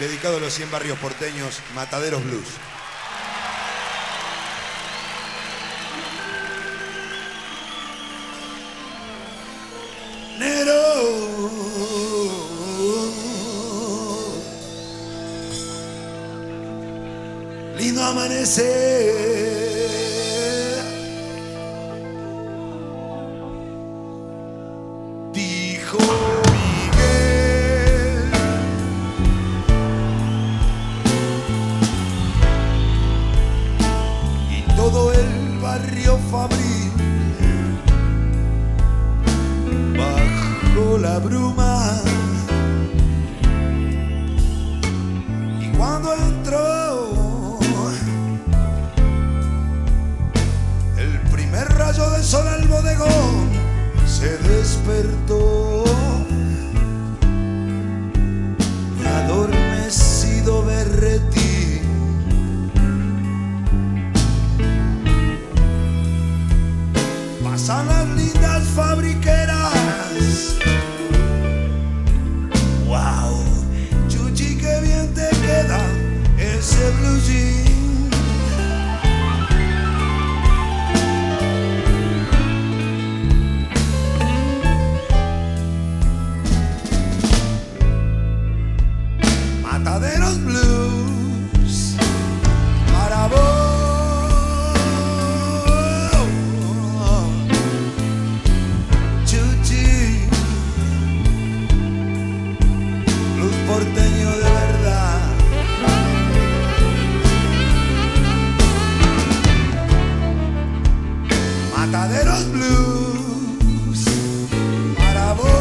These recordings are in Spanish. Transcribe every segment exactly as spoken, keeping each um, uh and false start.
dedicado a los cien barrios porteños, Mataderos Blues. Nero, lindo amanecer, dijo Miguel, y todo el barrio fabril bajo la bruma, y cuando entró el primer rayo de sol al bodegón, se despertó adormecido berretín. Pasan las lindas fabriqueras. Wow, Chuchi, qué bien te queda ese blue jean. Mataderos Blues para vos. Chuchi, blues porteño de verdad. Mataderos Blues para vos.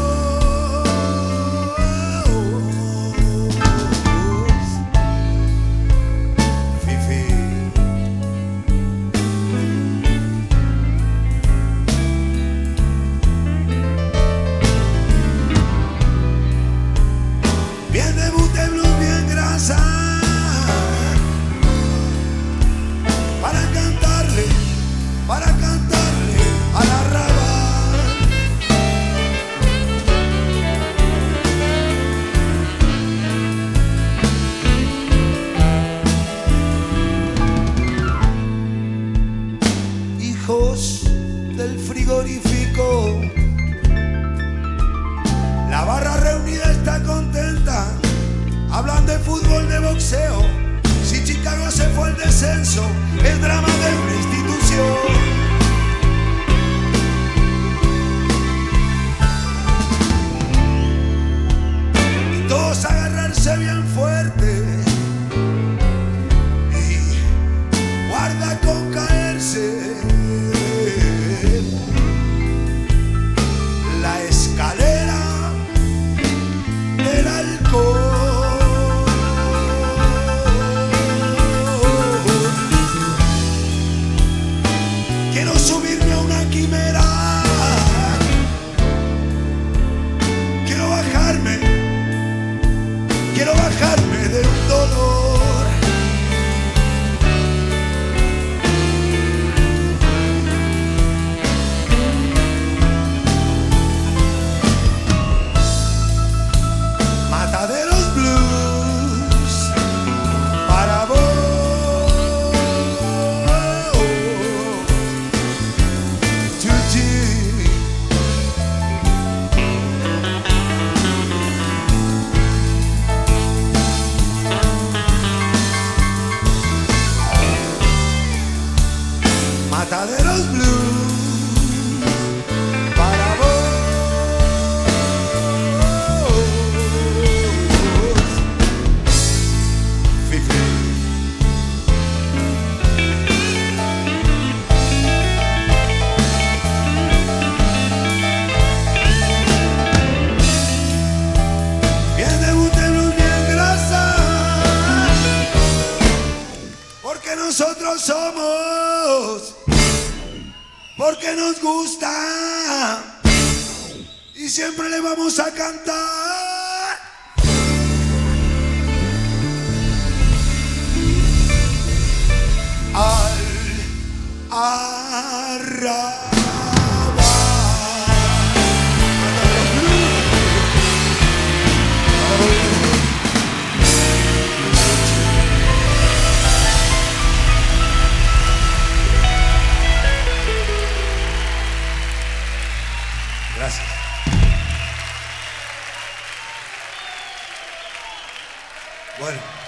Bien debute blues, bien grasa, para cantarle, para cantarle a la raba. Hijos del frigorífico, la barra reunida está contenta. Hablan de fútbol, de boxeo. Si Chicago se fue al descenso, el drama de una institución. Y todos agarrarse bien fuerte. Y guarda con caerse. La escalera del alcohol. Quiero subirme a una quimera. Quiero bajarme. Quiero bajarme de un dolor. Mataderos Blues para vos. Chuchi, Mataderos Blues para vos. Fifi. Bien debute blues, bien grasa, porque nosotros somos, porque nos gusta y siempre le vamos a cantar. Al arrabal. Gracias. Bueno.